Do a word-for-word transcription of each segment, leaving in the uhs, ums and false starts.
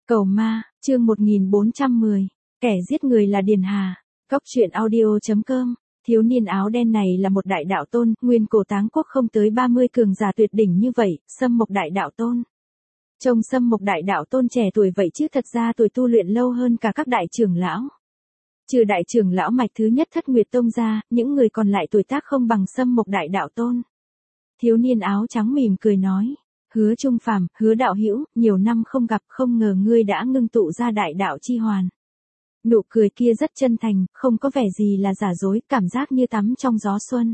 Cầu ma, chương một nghìn bốn trăm mười. Kẻ giết người là Điền Hà. Cóc truyện audio chấm com. Thiếu niên áo đen này là một đại đạo tôn, nguyên cổ Táng Quốc không tới ba mươi cường giả tuyệt đỉnh như vậy, Sâm Mộc đại đạo tôn. Trông Sâm Mộc đại đạo tôn trẻ tuổi vậy chứ thật ra tuổi tu luyện lâu hơn cả các đại trưởng lão. Trừ đại trưởng lão mạch thứ nhất Thất Nguyệt Tông ra, những người còn lại tuổi tác không bằng Sâm Mộc đại đạo tôn. Thiếu niên áo trắng mỉm cười nói. Hứa Trung Phàm, Hứa đạo hữu, nhiều năm không gặp, không ngờ ngươi đã ngưng tụ ra đại đạo chi hoàn. Nụ cười kia rất chân thành, không có vẻ gì là giả dối, cảm giác như tắm trong gió xuân.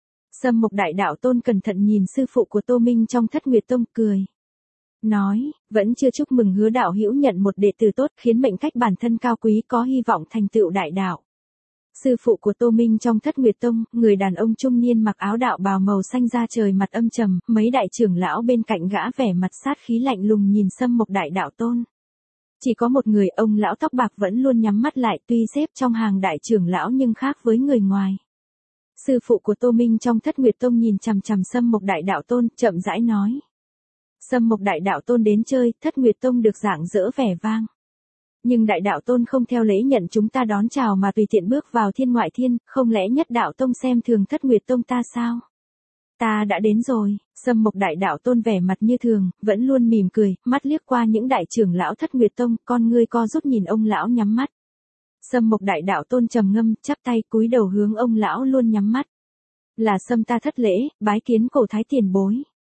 Sâm Mộc đại đạo tôn cẩn thận nhìn sư phụ của Tô Minh trong Thất Nguyệt Tông cười. Nói, vẫn chưa chúc mừng Hứa đạo hữu nhận một đệ tử tốt, khiến mệnh cách bản thân cao quý có hy vọng thành tựu đại đạo. Sư phụ của Tô Minh trong Thất Nguyệt Tông, người đàn ông trung niên mặc áo đạo bào màu xanh da trời mặt âm trầm, mấy đại trưởng lão bên cạnh gã vẻ mặt sát khí lạnh lùng nhìn Sâm Mộc đại đạo tôn. Chỉ có một người, ông lão tóc bạc vẫn luôn nhắm mắt lại, tuy xếp trong hàng đại trưởng lão nhưng khác với người ngoài. Sư phụ của Tô Minh trong Thất Nguyệt Tông nhìn chằm chằm Sâm Mộc đại đạo tôn, chậm rãi nói. Sâm Mộc đại đạo tôn đến chơi, Thất Nguyệt Tông được rạng rỡ vẻ vang. Nhưng đại đạo tôn không theo lễ nhận chúng ta đón chào mà tùy tiện bước vào thiên ngoại thiên, không lẽ nhất đạo tông xem thường Thất Nguyệt Tông ta sao? Ta đã đến rồi. Sâm Mộc đại đạo tôn vẻ mặt như thường, vẫn luôn mỉm cười, mắt liếc qua những đại trưởng lão Thất Nguyệt Tông, con ngươi co rút nhìn ông lão nhắm mắt. Sâm Mộc đại đạo tôn trầm ngâm, chắp tay cúi đầu hướng ông lão luôn nhắm mắt. Là Sâm ta thất lễ, bái kiến cổ thái tiền bối.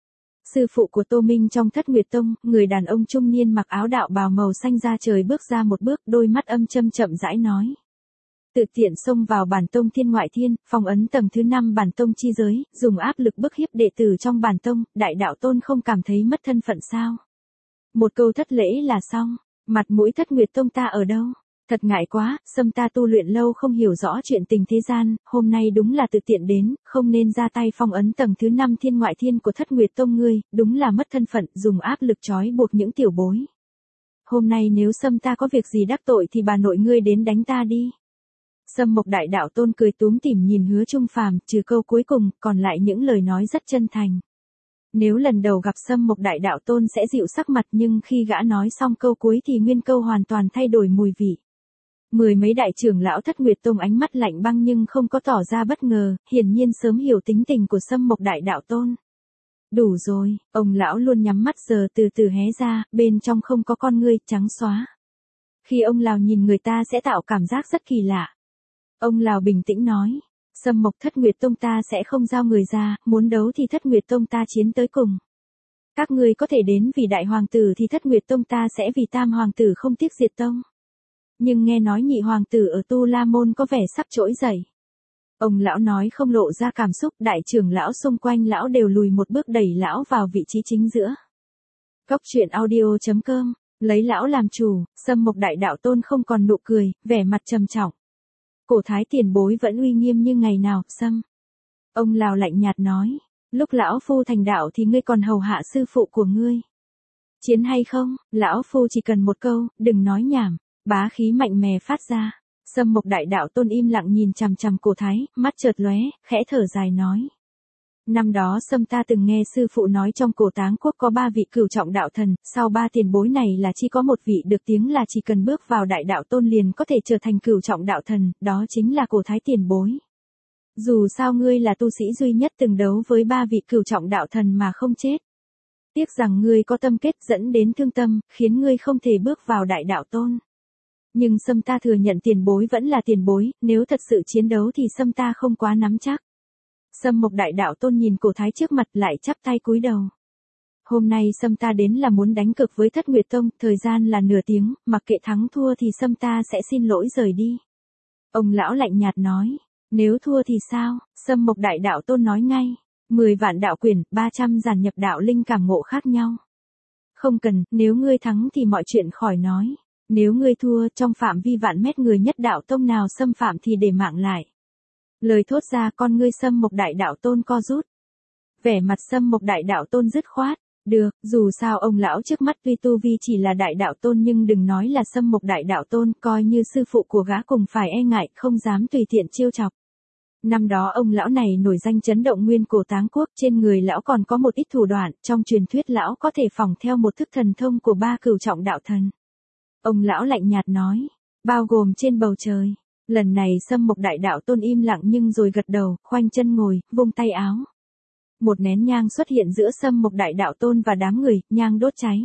Sư phụ của Tô Minh trong Thất Nguyệt Tông, người đàn ông trung niên mặc áo đạo bào màu xanh da trời bước ra một bước, đôi mắt âm châm chậm rãi nói. Tự tiện xông vào bản tông thiên ngoại thiên, phong ấn tầng thứ năm bản tông chi giới, dùng áp lực bức hiếp đệ tử trong bản tông, đại đạo tôn không cảm thấy mất thân phận sao? Một câu thất lễ là xong, mặt mũi Thất Nguyệt Tông ta ở đâu? Thật ngại quá, Sâm ta tu luyện lâu không hiểu rõ chuyện tình thế gian, hôm nay đúng là tự tiện đến, không nên ra tay phong ấn tầng thứ năm thiên ngoại thiên của Thất Nguyệt Tông ngươi, đúng là mất thân phận, dùng áp lực trói buộc những tiểu bối. Hôm nay nếu Sâm ta có việc gì đắc tội thì bà nội ngươi đến đánh ta đi. Sâm Mộc đại đạo tôn cười túm tỉm nhìn Hứa Trung Phàm, trừ câu cuối cùng, còn lại những lời nói rất chân thành. Nếu lần đầu gặp Sâm Mộc đại đạo tôn sẽ dịu sắc mặt, nhưng khi gã nói xong câu cuối thì nguyên câu hoàn toàn thay đổi mùi vị. Mười mấy đại trưởng lão Thất Nguyệt Tông ánh mắt lạnh băng nhưng không có tỏ ra bất ngờ, hiển nhiên sớm hiểu tính tình của Sâm Mộc đại đạo tôn. Đủ rồi, ông lão luôn nhắm mắt giờ từ từ hé ra, bên trong không có con ngươi, trắng xóa. Khi ông lão nhìn người ta sẽ tạo cảm giác rất kỳ lạ. Ông lão bình tĩnh nói, Sâm Mộc Thất Nguyệt Tông ta sẽ không giao người ra, muốn đấu thì Thất Nguyệt Tông ta chiến tới cùng. Các ngươi có thể đến vì đại hoàng tử thì Thất Nguyệt Tông ta sẽ vì tam hoàng tử không tiếc diệt tông. Nhưng nghe nói nhị hoàng tử ở Tu La Môn có vẻ sắp trỗi dậy. Ông lão nói không lộ ra cảm xúc, đại trưởng lão xung quanh lão đều lùi một bước đẩy lão vào vị trí chính giữa. Cóc truyện audio chấm com, lấy lão làm chủ, Sâm Mộc đại đạo tôn không còn nụ cười, vẻ mặt trầm trọng. Cổ thái tiền bối vẫn uy nghiêm như ngày nào, Sâm. Ông lão lạnh nhạt nói, lúc lão phu thành đạo thì ngươi còn hầu hạ sư phụ của ngươi. Chiến hay không, lão phu chỉ cần một câu, đừng nói nhảm. Bá khí mạnh mẽ phát ra. Sâm Mộc đại đạo tôn im lặng nhìn chằm chằm cổ thái, mắt chợt lóe, khẽ thở dài nói. Năm đó Sâm ta từng nghe sư phụ nói trong cổ Táng Quốc có ba vị cửu trọng đạo thần, sau ba tiền bối này là chỉ có một vị được tiếng là chỉ cần bước vào đại đạo tôn liền có thể trở thành cửu trọng đạo thần, đó chính là cổ thái tiền bối. Dù sao ngươi là tu sĩ duy nhất từng đấu với ba vị cửu trọng đạo thần mà không chết. Tiếc rằng ngươi có tâm kết dẫn đến thương tâm, khiến ngươi không thể bước vào đại đạo tôn. Nhưng Sâm ta thừa nhận tiền bối vẫn là tiền bối, nếu thật sự chiến đấu thì Sâm ta không quá nắm chắc. Sâm Mộc đại đạo tôn nhìn cổ thái trước mặt lại chắp tay cúi đầu. Hôm nay Sâm ta đến là muốn đánh cược với Thất Nguyệt Tông, thời gian là nửa tiếng, mặc kệ thắng thua thì Sâm ta sẽ xin lỗi rời đi. Ông lão lạnh nhạt nói, nếu thua thì sao? Sâm Mộc đại đạo tôn nói ngay, mười vạn đạo quyển, ba trăm giản nhập đạo linh cảm ngộ khác nhau. Không cần, nếu ngươi thắng thì mọi chuyện khỏi nói. Nếu ngươi thua, trong phạm vi vạn mét người nhất đạo tông nào xâm phạm thì để mạng lại. Lời thốt ra con ngươi Sâm Mộc đại đạo tôn co rút. Vẻ mặt Sâm Mộc đại đạo tôn dứt khoát. Được, dù sao ông lão trước mắt tuy tu vi chỉ là đại đạo tôn nhưng đừng nói là Sâm Mộc đại đạo tôn, coi như sư phụ của gã cùng phải e ngại, không dám tùy tiện chiêu chọc. Năm đó ông lão này nổi danh chấn động nguyên cổ Táng Quốc, trên người lão còn có một ít thủ đoạn, trong truyền thuyết lão có thể phỏng theo một thức thần thông của ba cửu trọng đạo thần. Ông lão lạnh nhạt nói, bao gồm trên bầu trời. Lần này Sâm Mộc Đại Đạo Tôn im lặng nhưng rồi gật đầu, khoanh chân ngồi, vung tay áo. Một nén nhang xuất hiện giữa Sâm Mộc Đại Đạo Tôn và đám người, nhang đốt cháy.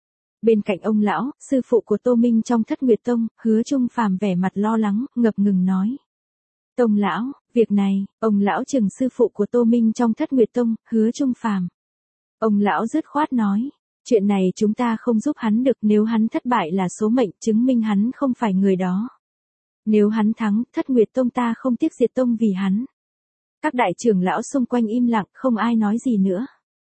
Bên cạnh ông lão, sư phụ của Tô Minh trong Thất Nguyệt Tông, Hứa Trung Phàm vẻ mặt lo lắng, ngập ngừng nói. Tông lão, việc này, ông lão chừng sư phụ của Tô Minh trong Thất Nguyệt Tông, Hứa Trung Phàm. Ông lão dứt khoát nói, chuyện này chúng ta không giúp hắn được, nếu hắn thất bại là số mệnh, chứng minh hắn không phải người đó. Nếu hắn thắng, Thất Nguyệt Tông ta không tiếc diệt tông vì hắn. Các đại trưởng lão xung quanh im lặng, không ai nói gì nữa.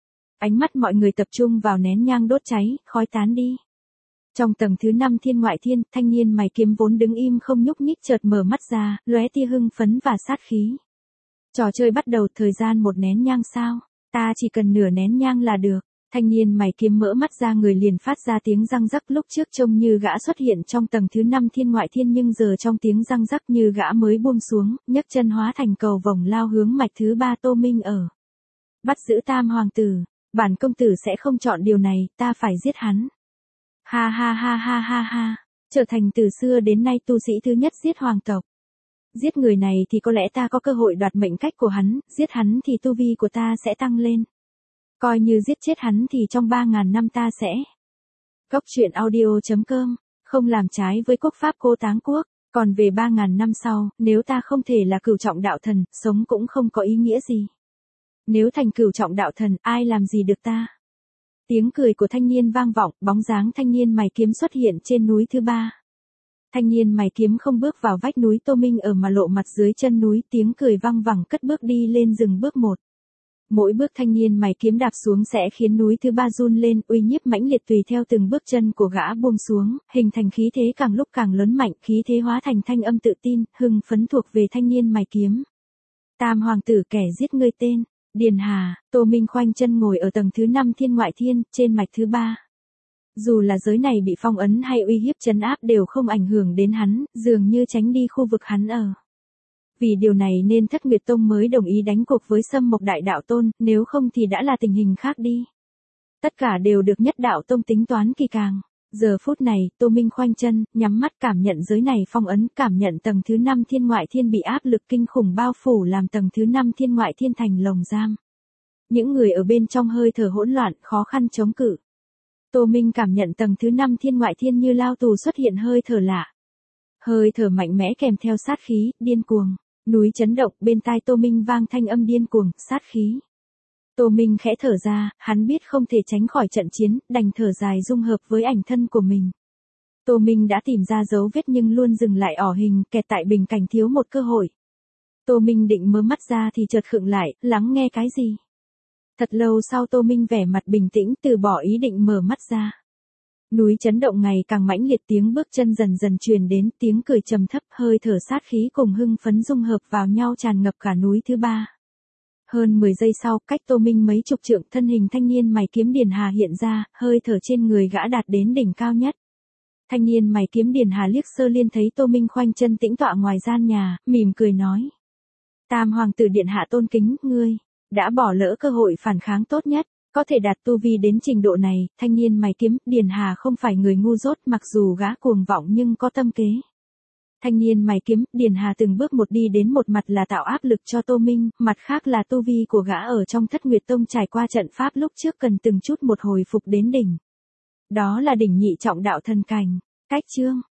Ánh mắt mọi người tập trung vào nén nhang đốt cháy, khói tán đi. Trong tầng thứ năm thiên ngoại thiên, thanh niên mày kiếm vốn đứng im không nhúc nhích chợt mở mắt ra, lóe tia hưng phấn và sát khí. Trò chơi bắt đầu, thời gian một nén nhang sao? Ta chỉ cần nửa nén nhang là được. Thanh niên mày kiếm mở mắt ra, người liền phát ra tiếng răng rắc, lúc trước trông như gã xuất hiện trong tầng thứ năm thiên ngoại thiên nhưng giờ trong tiếng răng rắc như gã mới buông xuống, nhấc chân hóa thành cầu vồng lao hướng mạch thứ ba Tô Minh ở. Bắt giữ Tam hoàng tử, bản công tử sẽ không chọn điều này, ta phải giết hắn. Ha ha ha ha ha ha, trở thành từ xưa đến nay tu sĩ thứ nhất giết hoàng tộc. Giết người này thì có lẽ ta có cơ hội đoạt mệnh cách của hắn, giết hắn thì tu vi của ta sẽ tăng lên. Coi như giết chết hắn thì trong ba ngàn năm ta sẽ. Góc truyện audio chấm com, không làm trái với quốc pháp Cô Táng Quốc, còn về ba ngàn năm sau, nếu ta không thể là cửu trọng đạo thần, sống cũng không có ý nghĩa gì. Nếu thành cửu trọng đạo thần, ai làm gì được ta? Tiếng cười của thanh niên vang vọng, bóng dáng thanh niên mày kiếm xuất hiện trên núi thứ ba. Thanh niên mày kiếm không bước vào vách núi Tô Minh ở mà lộ mặt dưới chân núi, tiếng cười vang vẳng cất bước đi lên rừng bước một. Mỗi bước thanh niên mày kiếm đạp xuống sẽ khiến núi thứ ba run lên, uy nhiếp mãnh liệt tùy theo từng bước chân của gã buông xuống, hình thành khí thế càng lúc càng lớn mạnh, khí thế hóa thành thanh âm tự tin, hưng phấn thuộc về thanh niên mày kiếm. Tam hoàng tử kẻ giết ngươi tên, Điền Hà. Tô Minh khoanh chân ngồi ở tầng thứ năm thiên ngoại thiên, trên mạch thứ ba. Dù là giới này bị phong ấn hay uy hiếp trấn áp đều không ảnh hưởng đến hắn, dường như tránh đi khu vực hắn ở. Vì điều này nên Thất Nguyệt Tông mới đồng ý đánh cuộc với Sâm Mộc Đại Đạo Tôn, nếu không thì đã là tình hình khác đi. Tất cả đều được Nhất Đạo Tông tính toán kỳ càng. Giờ phút này, Tô Minh khoanh chân, nhắm mắt cảm nhận giới này phong ấn, cảm nhận tầng thứ năm thiên ngoại thiên bị áp lực kinh khủng bao phủ làm tầng thứ năm thiên ngoại thiên thành lồng giam. Những người ở bên trong hơi thở hỗn loạn, khó khăn chống cự. Tô Minh cảm nhận tầng thứ năm thiên ngoại thiên như lao tù xuất hiện hơi thở lạ. Hơi thở mạnh mẽ kèm theo sát khí, điên cuồng. Núi chấn động, bên tai Tô Minh vang thanh âm điên cuồng, sát khí. Tô Minh khẽ thở ra, hắn biết không thể tránh khỏi trận chiến, đành thở dài dung hợp với ảnh thân của mình. Tô Minh đã tìm ra dấu vết nhưng luôn dừng lại ỏ hình, kẹt tại bình cảnh thiếu một cơ hội. Tô Minh định mở mắt ra thì chợt khựng lại, lắng nghe cái gì. Thật lâu sau Tô Minh vẻ mặt bình tĩnh, từ bỏ ý định mở mắt ra. Núi chấn động ngày càng mãnh liệt, tiếng bước chân dần dần truyền đến, tiếng cười trầm thấp, hơi thở sát khí cùng hưng phấn dung hợp vào nhau tràn ngập cả núi thứ ba. Hơn mười giây sau, cách Tô Minh mấy chục trượng, thân hình thanh niên mày kiếm Điền Hà hiện ra, hơi thở trên người gã đạt đến đỉnh cao nhất. Thanh niên mày kiếm Điền Hà liếc sơ liên thấy Tô Minh khoanh chân tĩnh tọa ngoài gian nhà, mỉm cười nói. Tam hoàng tử điện hạ tôn kính, ngươi đã bỏ lỡ cơ hội phản kháng tốt nhất. Có thể đạt tu vi đến trình độ này, thanh niên mày kiếm, Điền Hà không phải người ngu dốt, mặc dù gã cuồng vọng nhưng có tâm kế. Thanh niên mày kiếm, Điền Hà từng bước một đi đến, một mặt là tạo áp lực cho Tô Minh, mặt khác là tu vi của gã ở trong Thất Nguyệt Tông trải qua trận pháp lúc trước cần từng chút một hồi phục đến đỉnh. Đó là đỉnh nhị trọng đạo thần cảnh. Cách chương